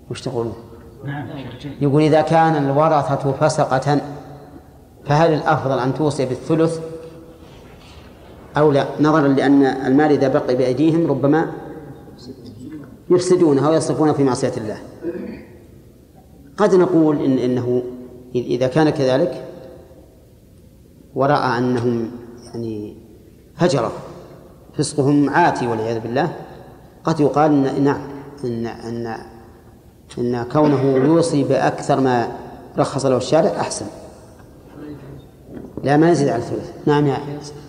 وش تقولون؟ يقول إذا كان الورثة فسقة فهل الأفضل أن توصي بالثلث أو لا، نظرا لأن المال إذا بقي بأيديهم ربما يفسدونه ويصرفونه في معصية الله. قد نقول إنه إذا كان كذلك ورأى أنهم يعني فجرة فسقهم عاتي والعياذ بالله، قد يقال نعم إن كونه يوصي بأكثر ما رخص له الشارع أحسن، لا ما يزيد على الثلث. نعم يا